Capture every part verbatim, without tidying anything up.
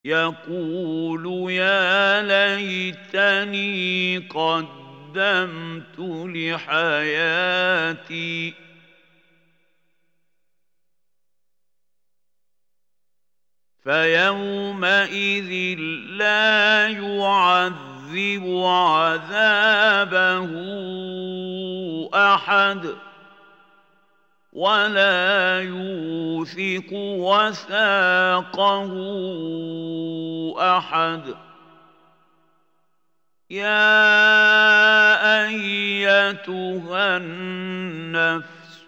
يقول يا ليتني قدمت لحياتي فيومئذ لا يعذب عذابه أحد ولا يوثق وثاقه أحد. يا أيتها النفس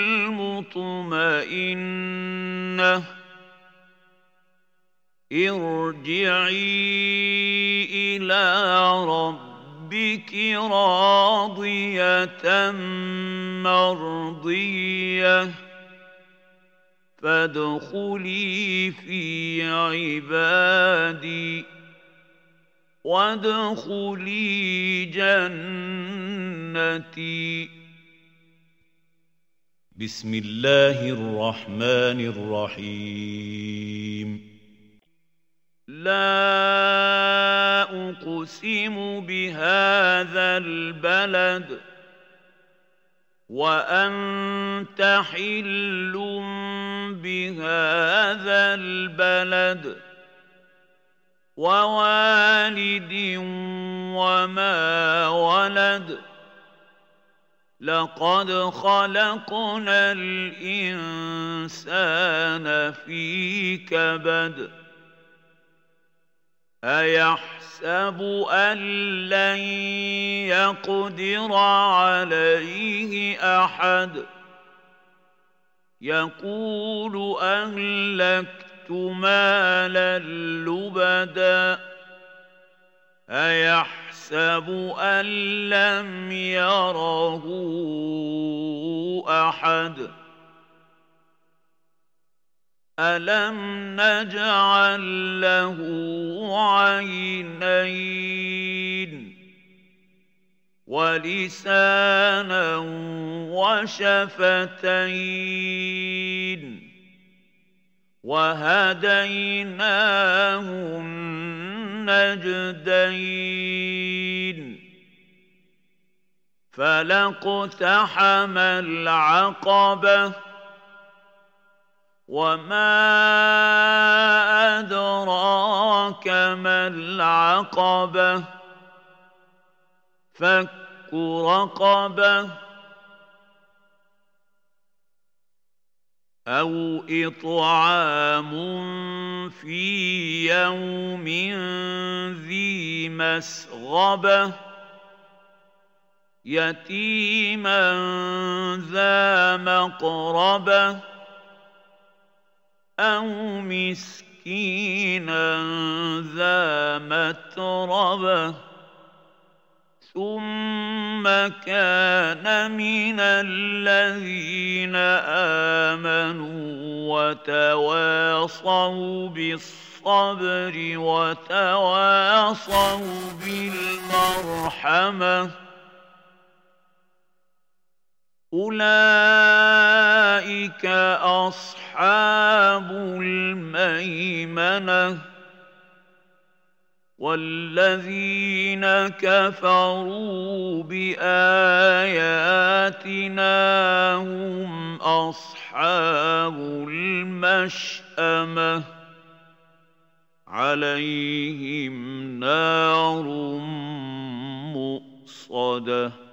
المطمئنة ارجعي إلى ربك راضية مرضية فادخلي في عبادي وادخلي جنتي. بسم الله الرحمن الرحيم. لا أقسم بهذا البلد وأنت حل بهذا البلد ووالد وما ولد لقد خلقنا الإنسان في كبد أيحسب أن لن يقدر عليه أحد يقول أهلكت مالا لبدا أيحسب أن لم يره أحد ألم نجعل له عينين ولسانا وشفتين وهديناه النجدين فلاقتحم العقبة وما أدراك ما العقبة فك رقبة أو إطعام في يوم ذي مسغبة يتيما ذا مقربة أو مسكينا ذا متربة ثم كان من الذين آمنوا وتواصوا بالصبر وتواصوا بالمرحمة أولئك أصحاب الميمنة والذين كفروا بآياتنا هم أصحاب المشأمة عليهم نار مؤصدة.